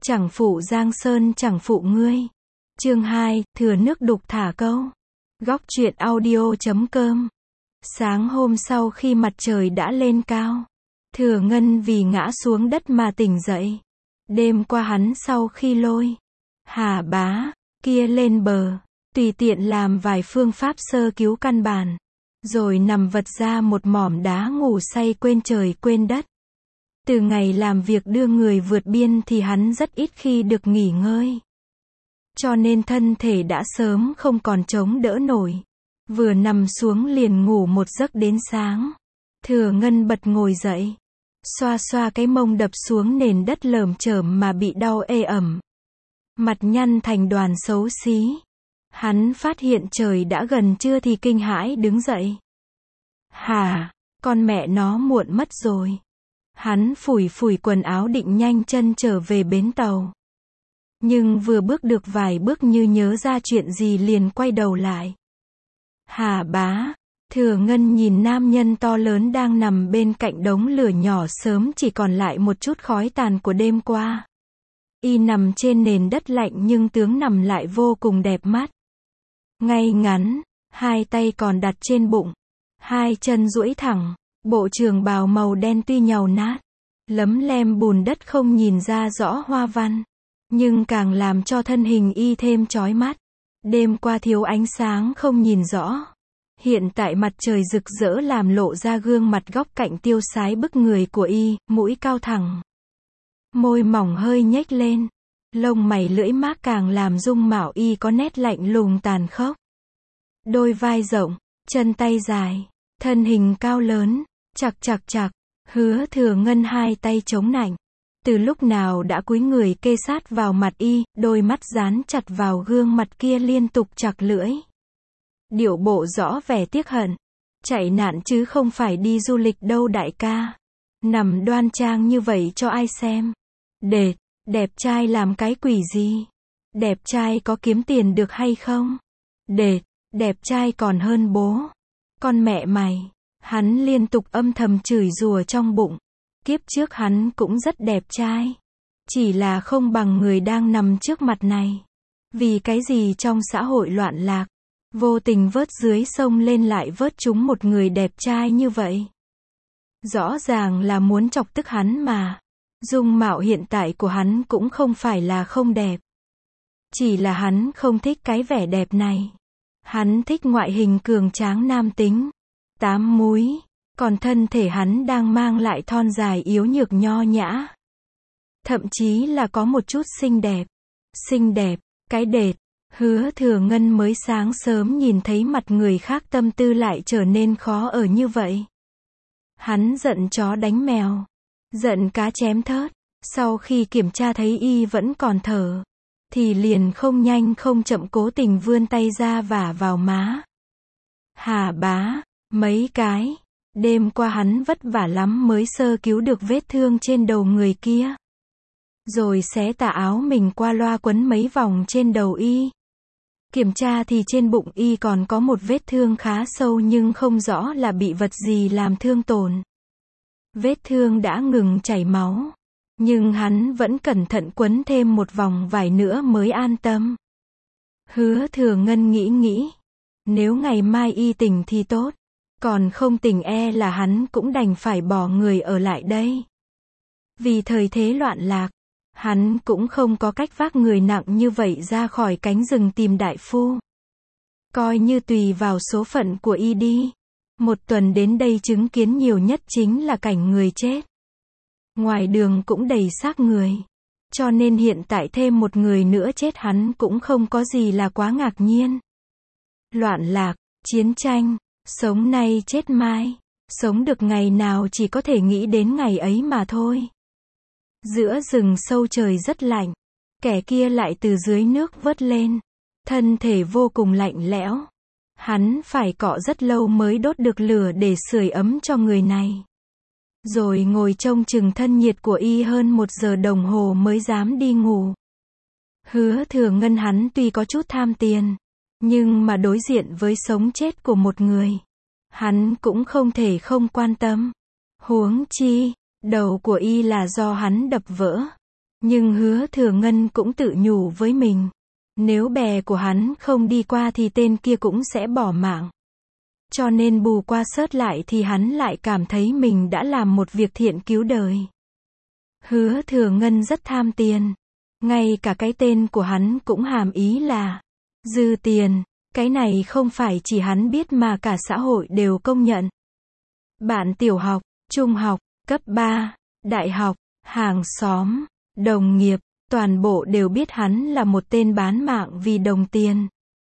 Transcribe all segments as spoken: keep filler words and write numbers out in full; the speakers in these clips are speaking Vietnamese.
Chẳng phụ Giang Sơn chẳng phụ ngươi. Chương hai, thừa nước đục thả câu. Góc truyện audio chấm com. Sáng hôm sau khi mặt trời đã lên cao, Thừa Ngân vì ngã xuống đất mà tỉnh dậy. Đêm qua hắn sau khi lôi Hà Bá kia lên bờ, tùy tiện làm vài phương pháp sơ cứu căn bản, rồi nằm vật ra một mỏm đá ngủ say quên trời quên đất. Từ ngày làm việc đưa người vượt biên thì hắn rất ít khi được nghỉ ngơi. Cho nên thân thể đã sớm không còn chống đỡ nổi. Vừa nằm xuống liền ngủ một giấc đến sáng. Thừa Ngân bật ngồi dậy, xoa xoa cái mông đập xuống nền đất lởm chởm mà bị đau ê ẩm. Mặt nhăn thành đoàn xấu xí. Hắn phát hiện trời đã gần trưa thì kinh hãi đứng dậy. Hả, con mẹ nó muộn mất rồi. Hắn phủi phủi quần áo định nhanh chân trở về bến tàu. Nhưng vừa bước được vài bước như nhớ ra chuyện gì liền quay đầu lại. Hà Bá, Thừa Ngân nhìn nam nhân to lớn đang nằm bên cạnh đống lửa nhỏ sớm chỉ còn lại một chút khói tàn của đêm qua. Y nằm trên nền đất lạnh nhưng tướng nằm lại vô cùng đẹp mắt. Ngay ngắn, hai tay còn đặt trên bụng, hai chân duỗi thẳng, bộ trường bào màu đen tuy nhàu nát, lấm lem bùn đất không nhìn ra rõ hoa văn, nhưng càng làm cho thân hình y thêm chói mắt. Đêm qua thiếu ánh sáng không nhìn rõ. Hiện tại mặt trời rực rỡ làm lộ ra gương mặt góc cạnh tiêu sái bức người của y, mũi cao thẳng, môi mỏng hơi nhếch lên, lông mày lưỡi mác càng làm dung mạo y có nét lạnh lùng tàn khốc. Đôi vai rộng, chân tay dài, thân hình cao lớn, chạc chạc chạc, Hứa Thừa Ngân hai tay chống nạnh. Từ lúc nào đã cúi người kê sát vào mặt y, đôi mắt dán chặt vào gương mặt kia liên tục chặt lưỡi. Điệu bộ rõ vẻ tiếc hận. Chạy nạn chứ không phải đi du lịch đâu đại ca. Nằm đoan trang như vậy cho ai xem. Đệt, đẹp trai làm cái quỷ gì? Đẹp trai có kiếm tiền được hay không? Đệt, đẹp trai còn hơn bố. Con mẹ mày. Hắn liên tục âm thầm chửi rủa trong bụng. Kiếp trước hắn cũng rất đẹp trai. Chỉ là không bằng người đang nằm trước mặt này. Vì cái gì trong xã hội loạn lạc, vô tình vớt dưới sông lên lại vớt trúng một người đẹp trai như vậy. Rõ ràng là muốn chọc tức hắn mà. Dung mạo hiện tại của hắn cũng không phải là không đẹp. Chỉ là hắn không thích cái vẻ đẹp này. Hắn thích ngoại hình cường tráng nam tính. Tám múi. Còn thân thể hắn đang mang lại thon dài yếu nhược nho nhã. Thậm chí là có một chút xinh đẹp. Xinh đẹp, cái đệt. Hứa Thừa Ngân mới sáng sớm nhìn thấy mặt người khác tâm tư lại trở nên khó ở như vậy. Hắn giận chó đánh mèo. Giận cá chém thớt. Sau khi kiểm tra thấy y vẫn còn thở, thì liền không nhanh không chậm cố tình vươn tay ra vả vào má. Hà Bá, mấy cái. Đêm qua hắn vất vả lắm mới sơ cứu được vết thương trên đầu người kia. Rồi xé tà áo mình qua loa quấn mấy vòng trên đầu y. Kiểm tra thì trên bụng y còn có một vết thương khá sâu nhưng không rõ là bị vật gì làm thương tổn. Vết thương đã ngừng chảy máu. Nhưng hắn vẫn cẩn thận quấn thêm một vòng vải nữa mới an tâm. Hứa Thừa Ngân nghĩ nghĩ. Nếu ngày mai y tỉnh thì tốt. Còn không tỉnh e là hắn cũng đành phải bỏ người ở lại đây. Vì thời thế loạn lạc, hắn cũng không có cách vác người nặng như vậy ra khỏi cánh rừng tìm đại phu. Coi như tùy vào số phận của y đi. Một tuần đến đây chứng kiến nhiều nhất chính là cảnh người chết. Ngoài đường cũng đầy xác người. Cho nên hiện tại thêm một người nữa chết hắn cũng không có gì là quá ngạc nhiên. Loạn lạc, chiến tranh. Sống nay chết mai. Sống được ngày nào chỉ có thể nghĩ đến ngày ấy mà thôi. Giữa rừng sâu trời rất lạnh. Kẻ kia lại từ dưới nước vớt lên. Thân thể vô cùng lạnh lẽo. Hắn phải cọ rất lâu mới đốt được lửa để sưởi ấm cho người này. Rồi ngồi trông chừng thân nhiệt của y hơn một giờ đồng hồ mới dám đi ngủ. Hứa Thừa Ngân hắn tuy có chút tham tiền. Nhưng mà đối diện với sống chết của một người, hắn cũng không thể không quan tâm. Huống chi, đầu của y là do hắn đập vỡ. Nhưng Hứa Thừa Ngân cũng tự nhủ với mình. Nếu bè của hắn không đi qua thì tên kia cũng sẽ bỏ mạng. Cho nên bù qua sớt lại thì hắn lại cảm thấy mình đã làm một việc thiện cứu đời. Hứa Thừa Ngân rất tham tiền. Ngay cả cái tên của hắn cũng hàm ý là dư tiền. Cái này không phải chỉ hắn biết mà cả xã hội đều công nhận. Bạn tiểu học, trung học, cấp ba, đại học, hàng xóm, đồng nghiệp, toàn bộ đều biết hắn là một tên bán mạng vì đồng tiền.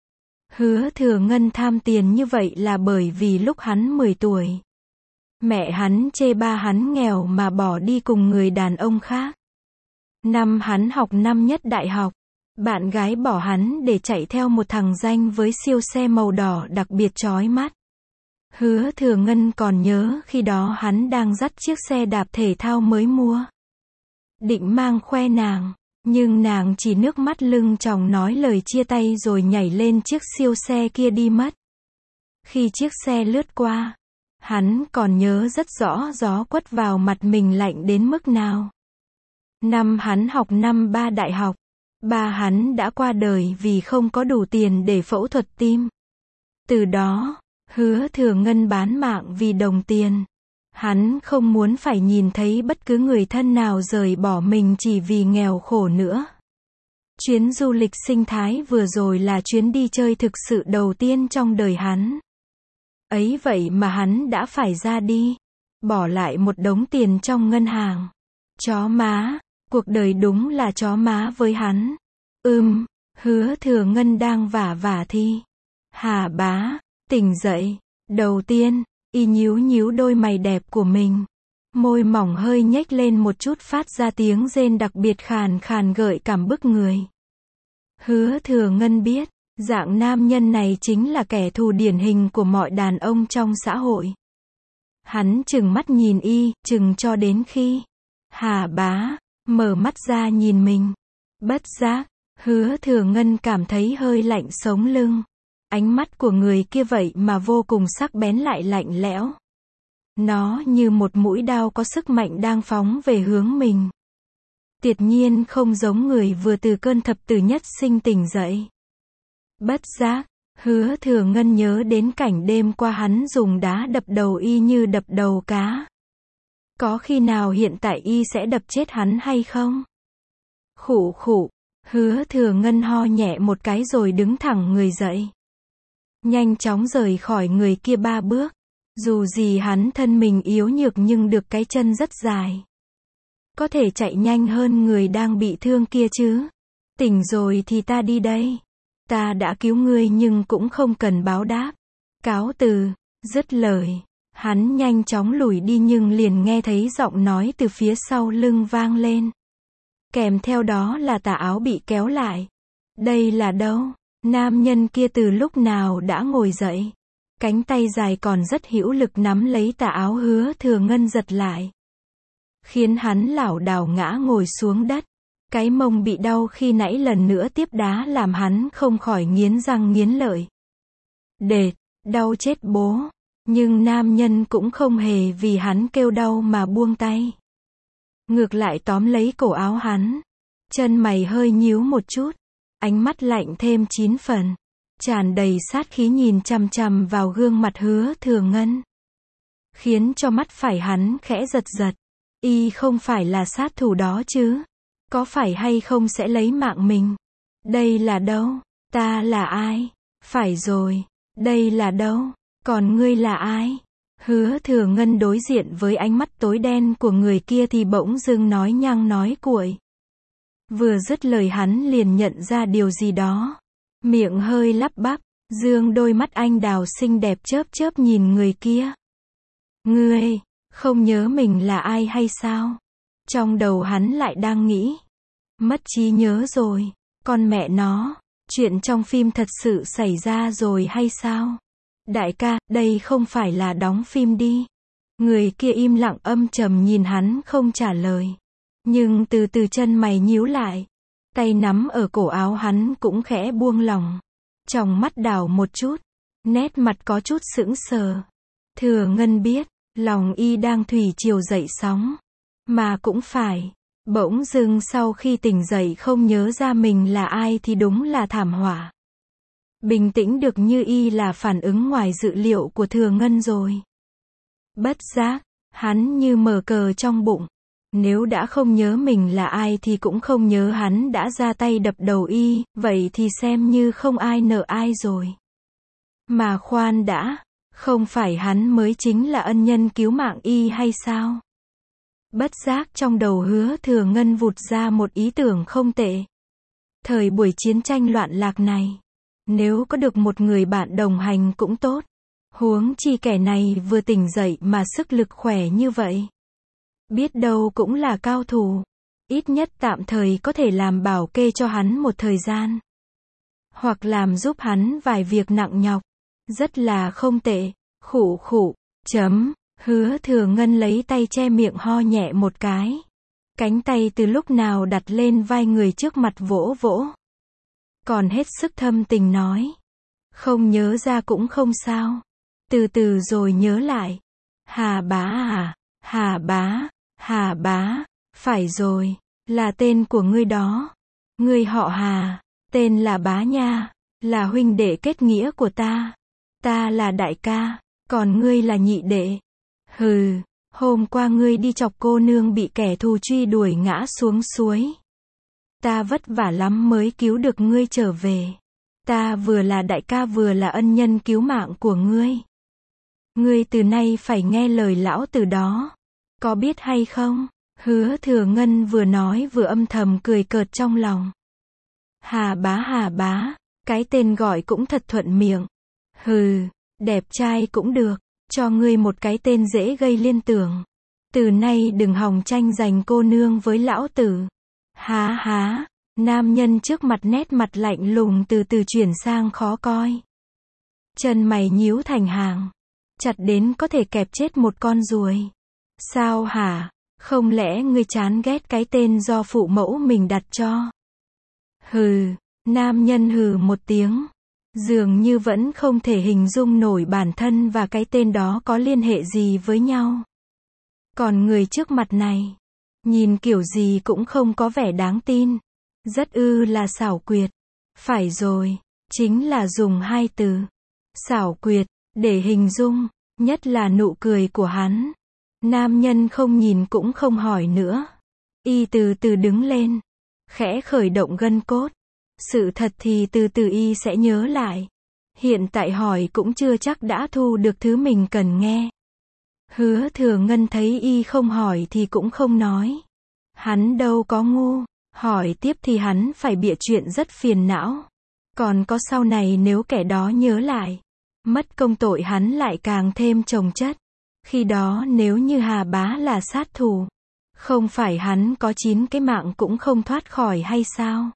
Hứa Thừa Ngân tham tiền như vậy là bởi vì lúc hắn mười tuổi. Mẹ hắn chê ba hắn nghèo mà bỏ đi cùng người đàn ông khác. Năm hắn học năm nhất đại học, bạn gái bỏ hắn để chạy theo một thằng danh với siêu xe màu đỏ đặc biệt chói mắt. Hứa Thừa Ngân còn nhớ khi đó hắn đang dắt chiếc xe đạp thể thao mới mua. Định mang khoe nàng, nhưng nàng chỉ nước mắt lưng tròng nói lời chia tay rồi nhảy lên chiếc siêu xe kia đi mất. Khi chiếc xe lướt qua, hắn còn nhớ rất rõ gió quất vào mặt mình lạnh đến mức nào. Năm hắn học năm ba đại học, ba hắn đã qua đời vì không có đủ tiền để phẫu thuật tim. Từ đó, Hứa Thừa Ngân bán mạng vì đồng tiền. Hắn không muốn phải nhìn thấy bất cứ người thân nào rời bỏ mình chỉ vì nghèo khổ nữa. Chuyến du lịch sinh thái vừa rồi là chuyến đi chơi thực sự đầu tiên trong đời hắn. Ấy vậy mà hắn đã phải ra đi, bỏ lại một đống tiền trong ngân hàng. Chó má, cuộc đời đúng là chó má với hắn. Ừm, Hứa Thừa Ngân đang vả vả thì Hà Bá tỉnh dậy. Đầu tiên, y nhíu nhíu đôi mày đẹp của mình. Môi mỏng hơi nhếch lên một chút phát ra tiếng rên đặc biệt khàn khàn gợi cảm bức người. Hứa Thừa Ngân biết, dạng nam nhân này chính là kẻ thù điển hình của mọi đàn ông trong xã hội. Hắn trừng mắt nhìn y, chừng cho đến khi Hà Bá mở mắt ra nhìn mình. Bất giác, Hứa Thừa Ngân cảm thấy hơi lạnh sống lưng. Ánh mắt của người kia vậy mà vô cùng sắc bén lại lạnh lẽo. Nó như một mũi đao có sức mạnh đang phóng về hướng mình. Tuyệt nhiên không giống người vừa từ cơn thập tử nhất sinh tỉnh dậy. Bất giác, Hứa Thừa Ngân nhớ đến cảnh đêm qua hắn dùng đá đập đầu y như đập đầu cá. Có khi nào hiện tại y sẽ đập chết hắn hay không? Khụ khụ, Hứa Thừa Ngân ho nhẹ một cái rồi đứng thẳng người dậy. Nhanh chóng rời khỏi người kia ba bước. Dù gì hắn thân mình yếu nhược nhưng được cái chân rất dài. Có thể chạy nhanh hơn người đang bị thương kia chứ. Tỉnh rồi thì ta đi đây. Ta đã cứu ngươi nhưng cũng không cần báo đáp. Cáo từ, dứt lời. Hắn nhanh chóng lùi đi nhưng liền nghe thấy giọng nói từ phía sau lưng vang lên. Kèm theo đó là tà áo bị kéo lại. Đây là đâu? Nam nhân kia từ lúc nào đã ngồi dậy. Cánh tay dài còn rất hữu lực nắm lấy tà áo Hứa Thừa Ngân giật lại. Khiến hắn lảo đảo ngã ngồi xuống đất. Cái mông bị đau khi nãy lần nữa tiếp đá làm hắn không khỏi nghiến răng nghiến lợi. Đệt, đau chết bố. Nhưng nam nhân cũng không hề vì hắn kêu đau mà buông tay. Ngược lại tóm lấy cổ áo hắn. Chân mày hơi nhíu một chút. Ánh mắt lạnh thêm chín phần. Tràn đầy sát khí nhìn chằm chằm vào gương mặt Hứa Thừa Ngân. Khiến cho mắt phải hắn khẽ giật giật. Y không phải là sát thủ đó chứ. Có phải hay không sẽ lấy mạng mình. Đây là đâu? Ta là ai? Phải rồi. Đây là đâu? Còn ngươi là ai? Hứa Thừa Ngân đối diện với ánh mắt tối đen của người kia thì bỗng dưng nói nhăng nói cuội. Vừa dứt lời hắn liền nhận ra điều gì đó. Miệng hơi lắp bắp, dương đôi mắt anh đào xinh đẹp chớp chớp nhìn người kia. Ngươi, không nhớ mình là ai hay sao? Trong đầu hắn lại đang nghĩ. Mất trí nhớ rồi, con mẹ nó, chuyện trong phim thật sự xảy ra rồi hay sao? Đại ca, đây không phải là đóng phim đi. Người kia im lặng âm trầm nhìn hắn không trả lời. Nhưng từ từ chân mày nhíu lại. Tay nắm ở cổ áo hắn cũng khẽ buông lỏng. Tròng mắt đảo một chút. Nét mặt có chút sững sờ. Thừa Ngân biết, lòng y đang thủy triều dậy sóng. Mà cũng phải. Bỗng dưng sau khi tỉnh dậy không nhớ ra mình là ai thì đúng là thảm họa. Bình tĩnh được như y là phản ứng ngoài dự liệu của Thừa Ngân rồi. Bất giác, hắn như mở cờ trong bụng. Nếu đã không nhớ mình là ai thì cũng không nhớ hắn đã ra tay đập đầu y, vậy thì xem như không ai nợ ai rồi. Mà khoan đã, không phải hắn mới chính là ân nhân cứu mạng y hay sao? Bất giác trong đầu Hứa Thừa Ngân vụt ra một ý tưởng không tệ. Thời buổi chiến tranh loạn lạc này, nếu có được một người bạn đồng hành cũng tốt. Huống chi kẻ này vừa tỉnh dậy mà sức lực khỏe như vậy. Biết đâu cũng là cao thủ. Ít nhất tạm thời có thể làm bảo kê cho hắn một thời gian. Hoặc làm giúp hắn vài việc nặng nhọc. Rất là không tệ. Khụ khụ. Chấm. Hứa Thừa Ngân lấy tay che miệng ho nhẹ một cái. Cánh tay từ lúc nào đặt lên vai người trước mặt vỗ vỗ. Còn hết sức thâm tình nói. Không nhớ ra cũng không sao. Từ từ rồi nhớ lại. Hà Bá à, Hà Bá, Hà Bá, phải rồi, là tên của ngươi đó. Ngươi họ Hà, tên là Bá nha, là huynh đệ kết nghĩa của ta. Ta là đại ca, còn ngươi là nhị đệ. Hừ, hôm qua ngươi đi chọc cô nương bị kẻ thù truy đuổi ngã xuống suối. Ta vất vả lắm mới cứu được ngươi trở về. Ta vừa là đại ca vừa là ân nhân cứu mạng của ngươi. Ngươi từ nay phải nghe lời lão tử đó. Có biết hay không? Hứa Thừa Ngân vừa nói vừa âm thầm cười cợt trong lòng. Hà Bá Hà Bá, cái tên gọi cũng thật thuận miệng. Hừ, đẹp trai cũng được, cho ngươi một cái tên dễ gây liên tưởng. Từ nay đừng hòng tranh giành cô nương với lão tử. Há há, nam nhân trước mặt nét mặt lạnh lùng từ từ chuyển sang khó coi. Chân mày nhíu thành hàng. Chặt đến có thể kẹp chết một con ruồi. Sao hả? Không lẽ ngươi chán ghét cái tên do phụ mẫu mình đặt cho? Hừ, nam nhân hừ một tiếng. Dường như vẫn không thể hình dung nổi bản thân và cái tên đó có liên hệ gì với nhau. Còn người trước mặt này, nhìn kiểu gì cũng không có vẻ đáng tin. Rất ư là xảo quyệt. Phải rồi, chính là dùng hai từ. Xảo quyệt. Để hình dung, nhất là nụ cười của hắn. Nam nhân không nhìn cũng không hỏi nữa. Y từ từ đứng lên. Khẽ khởi động gân cốt. Sự thật thì từ từ y sẽ nhớ lại. Hiện tại hỏi cũng chưa chắc đã thu được thứ mình cần nghe. Hứa Thừa Ngân thấy y không hỏi thì cũng không nói. Hắn đâu có ngu. Hỏi tiếp thì hắn phải bịa chuyện rất phiền não. Còn có sau này nếu kẻ đó nhớ lại. Mất công tội hắn lại càng thêm chồng chất. Khi đó nếu như Hà Bá là sát thủ, không phải hắn có chín cái mạng cũng không thoát khỏi hay sao?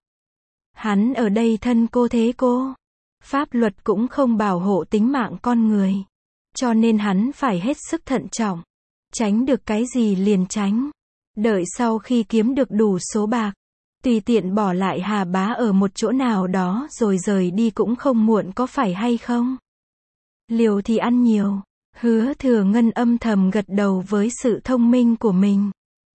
Hắn ở đây thân cô thế cô. Pháp luật cũng không bảo hộ tính mạng con người. Cho nên hắn phải hết sức thận trọng. Tránh được cái gì liền tránh. Đợi sau khi kiếm được đủ số bạc. Tùy tiện bỏ lại Hà Bá ở một chỗ nào đó rồi rời đi cũng không muộn có phải hay không? Liều thì ăn nhiều. Hứa Thừa Ngân âm thầm gật đầu với sự thông minh của mình.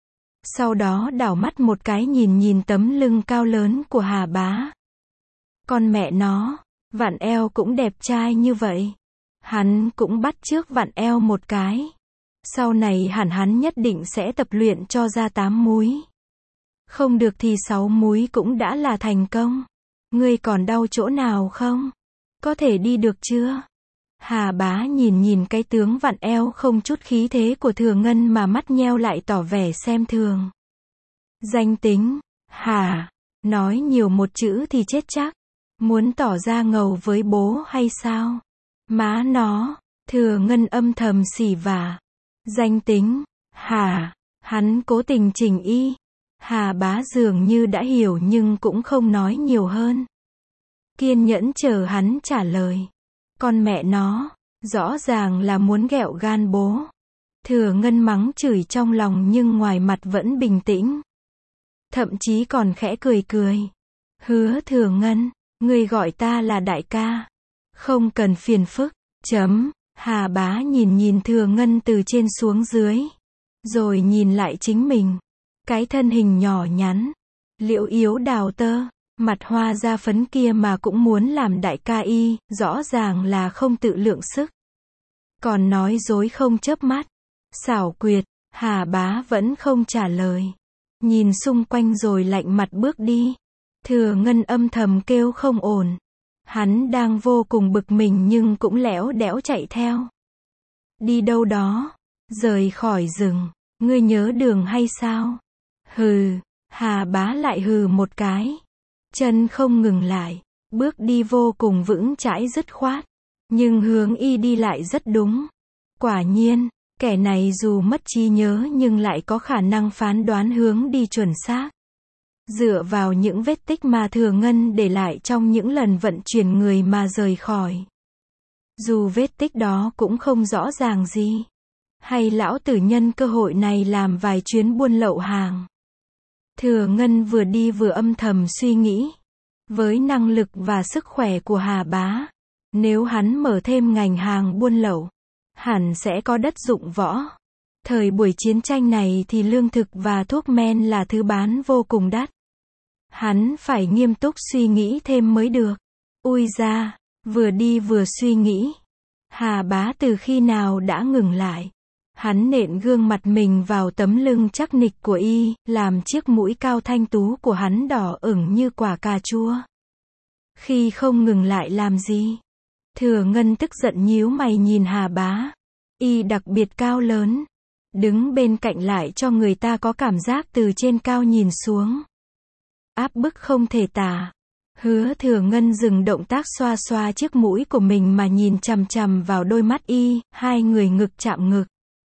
Sau đó đảo mắt một cái nhìn nhìn tấm lưng cao lớn của Hà Bá. Con mẹ nó, vặn eo cũng đẹp trai như vậy. Hắn cũng bắt chước vặn eo một cái. Sau này hẳn hắn nhất định sẽ tập luyện cho ra tám múi. Không được thì sáu múi cũng đã là thành công. Ngươi còn đau chỗ nào không? Có thể đi được chưa? Hà Bá nhìn nhìn cái tướng vặn eo không chút khí thế của Thừa Ngân mà mắt nheo lại tỏ vẻ xem thường. Danh tính, hả? Nói nhiều một chữ thì chết chắc. Muốn tỏ ra ngầu với bố hay sao? Má nó, Thừa Ngân âm thầm xỉ vả. Danh tính, hả? Hắn cố tình chỉnh y. Hà Bá dường như đã hiểu nhưng cũng không nói nhiều hơn. Kiên nhẫn chờ hắn trả lời. Con mẹ nó, rõ ràng là muốn ghẹo gan bố. Thừa Ngân mắng chửi trong lòng nhưng ngoài mặt vẫn bình tĩnh. Thậm chí còn khẽ cười cười. Hứa Thừa Ngân, ngươi gọi ta là đại ca. Không cần phiền phức. Chấm. Hà Bá nhìn nhìn Thừa Ngân từ trên xuống dưới. Rồi nhìn lại chính mình. Cái thân hình nhỏ nhắn, liễu yếu đào tơ, mặt hoa da phấn kia mà cũng muốn làm đại ca y, rõ ràng là không tự lượng sức. Còn nói dối không chớp mắt. Xảo quyệt, Hà Bá vẫn không trả lời. Nhìn xung quanh rồi lạnh mặt bước đi. Thừa Ngân âm thầm kêu không ổn. Hắn đang vô cùng bực mình nhưng cũng lẽo đẽo chạy theo. Đi đâu đó? Rời khỏi rừng. Ngươi nhớ đường hay sao? Hừ, Hà Bá lại hừ một cái. Chân không ngừng lại. Bước đi vô cùng vững chãi dứt khoát. Nhưng hướng y đi lại rất đúng. Quả nhiên, kẻ này dù mất trí nhớ nhưng lại có khả năng phán đoán hướng đi chuẩn xác. Dựa vào những vết tích mà Thừa Ngân để lại trong những lần vận chuyển người mà rời khỏi. Dù vết tích đó cũng không rõ ràng gì. Hay lão tử nhân cơ hội này làm vài chuyến buôn lậu hàng. Thừa Ngân vừa đi vừa âm thầm suy nghĩ. Với năng lực và sức khỏe của Hà Bá, nếu hắn mở thêm ngành hàng buôn lậu, hẳn sẽ có đất dụng võ. Thời buổi chiến tranh này thì lương thực và thuốc men là thứ bán vô cùng đắt. Hắn phải nghiêm túc suy nghĩ thêm mới được. Ui da, vừa đi vừa suy nghĩ. Hà Bá từ khi nào đã ngừng lại. Hắn nện gương mặt mình vào tấm lưng chắc nịch của y, làm chiếc mũi cao thanh tú của hắn đỏ ửng như quả cà chua. Khi không ngừng lại làm gì? Thừa Ngân tức giận nhíu mày nhìn Hà Bá. Y đặc biệt cao lớn. Đứng bên cạnh lại cho người ta có cảm giác từ trên cao nhìn xuống. Áp bức không thể tả. Hứa Thừa Ngân dừng động tác xoa xoa chiếc mũi của mình mà nhìn chằm chằm vào đôi mắt y, hai người ngực chạm ngực.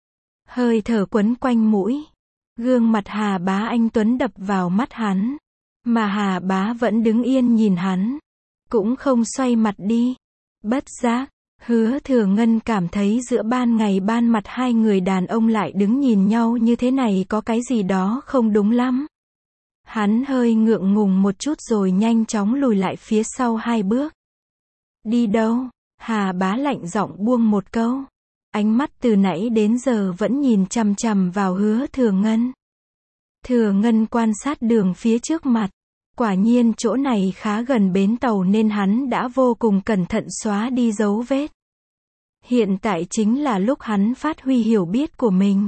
Hơi thở quấn quanh mũi. Gương mặt Hà Bá anh tuấn đập vào mắt hắn. Mà Hà Bá vẫn đứng yên nhìn hắn. Cũng không xoay mặt đi. Bất giác, Hứa Thừa Ngân cảm thấy giữa ban ngày ban mặt hai người đàn ông lại đứng nhìn nhau như thế này có cái gì đó không đúng lắm. Hắn hơi ngượng ngùng một chút rồi nhanh chóng lùi lại phía sau hai bước. Đi đâu? Hà Bá lạnh giọng buông một câu. Ánh mắt từ nãy đến giờ vẫn nhìn chằm chằm vào Hứa Thừa Ngân. Thừa Ngân quan sát đường phía trước mặt. Quả nhiên chỗ này khá gần bến tàu nên hắn đã vô cùng cẩn thận xóa đi dấu vết. Hiện tại chính là lúc hắn phát huy hiểu biết của mình.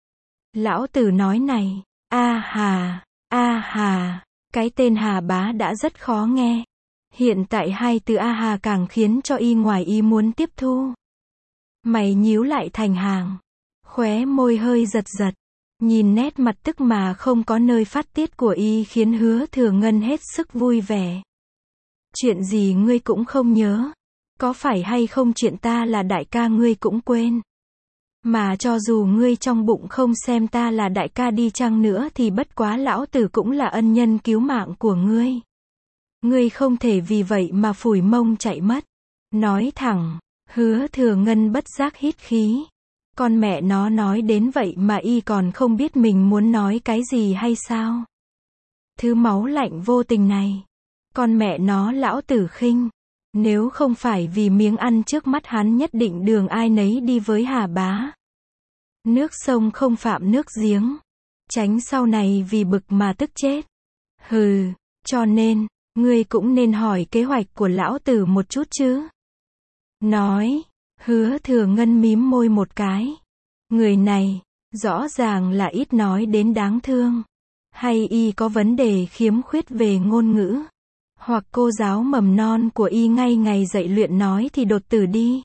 Lão tử nói này, a hà, a hà, cái tên Hà Bá đã rất khó nghe. Hiện tại hai từ a hà càng khiến cho y ngoài ý muốn tiếp thu. Mày nhíu lại thành hàng, khóe môi hơi giật giật. Nhìn nét mặt tức mà không có nơi phát tiết của y khiến Hứa Thừa Ngân hết sức vui vẻ. Chuyện gì ngươi cũng không nhớ? Có phải hay không chuyện ta là đại ca ngươi cũng quên? Mà cho dù ngươi trong bụng không xem ta là đại ca đi chăng nữa thì bất quá lão tử cũng là ân nhân cứu mạng của ngươi. Ngươi không thể vì vậy mà phủi mông chạy mất. Nói thẳng, Hứa Thừa Ngân bất giác hít khí. Con mẹ nó nói đến vậy mà y còn không biết mình muốn nói cái gì hay sao? Thứ máu lạnh vô tình này. Con mẹ nó lão tử khinh. Nếu không phải vì miếng ăn trước mắt hắn nhất định đường ai nấy đi với Hà Bá. Nước sông không phạm nước giếng. Tránh sau này vì bực mà tức chết. Hừ, cho nên, ngươi cũng nên hỏi kế hoạch của lão tử một chút chứ. Nói. Hứa Thừa Ngân mím môi một cái. Người này, rõ ràng là ít nói đến đáng thương. Hay y có vấn đề khiếm khuyết về ngôn ngữ. Hoặc cô giáo mầm non của y ngay ngày dạy luyện nói thì đột tử đi.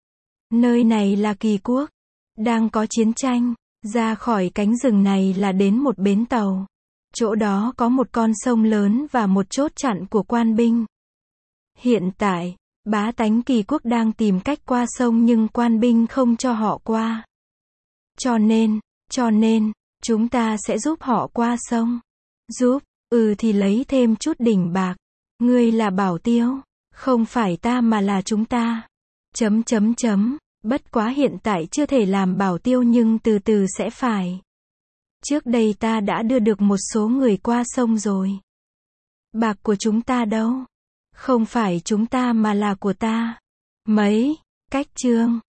Nơi này là Kỳ Quốc. Đang có chiến tranh. Ra khỏi cánh rừng này là đến một bến tàu. Chỗ đó có một con sông lớn và một chốt chặn của quan binh. Hiện tại, bá tánh Kỳ Quốc đang tìm cách qua sông nhưng quan binh không cho họ qua. Cho nên, cho nên, chúng ta sẽ giúp họ qua sông. Giúp, ừ thì lấy thêm chút đỉnh bạc. Ngươi là Bảo Tiêu, không phải ta mà là chúng ta. Chấm chấm chấm, bất quá hiện tại chưa thể làm Bảo Tiêu nhưng từ từ sẽ phải. Trước đây ta đã đưa được một số người qua sông rồi. Bạc của chúng ta đâu? Không phải chúng ta mà là của ta. Mấy, cách trương,